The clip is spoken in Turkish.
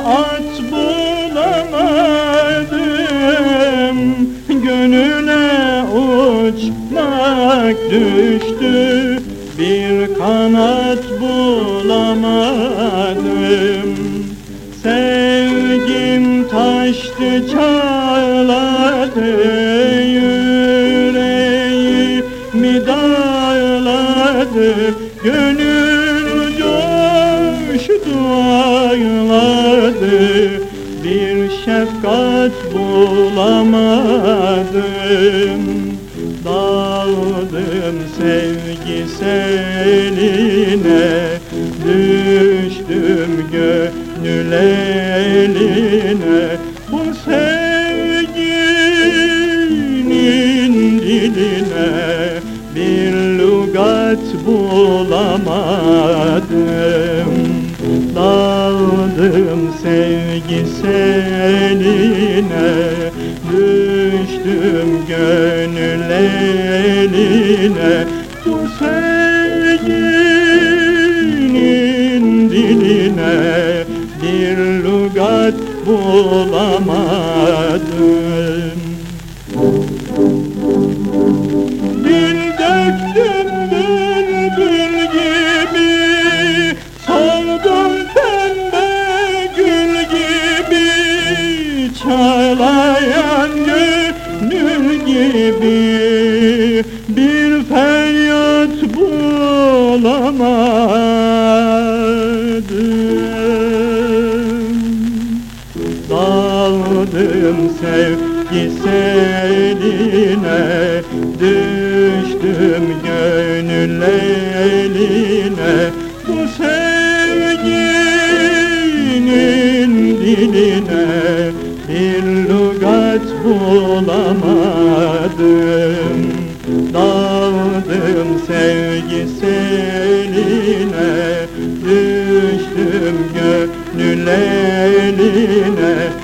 at bulamadım, gönüle uçmak düştü, bir kanat bulamadım. Sevgim taştı çağladı, yüreğimi dağladı, gönül coştu ağladı, bir şefkat bulamadım. Daldım sevgi seline, düştüm gönül eline. Bu sevginin diline bir lügat bulamadım. Daldım sevgi seline, düştüm gönül eline. Bu sevginin diline bir lügat bulamadım. Dil döktüm bülbül gibi, soldum pembe gül gibi, çağlayan gönül gibi, bir feryat bulamadım. Daldım sevgi seline, düştüm gönül eline. Bu sevginin diline bir lügat bulamadım. Daldım sevgi seline, düştüm gönül eline.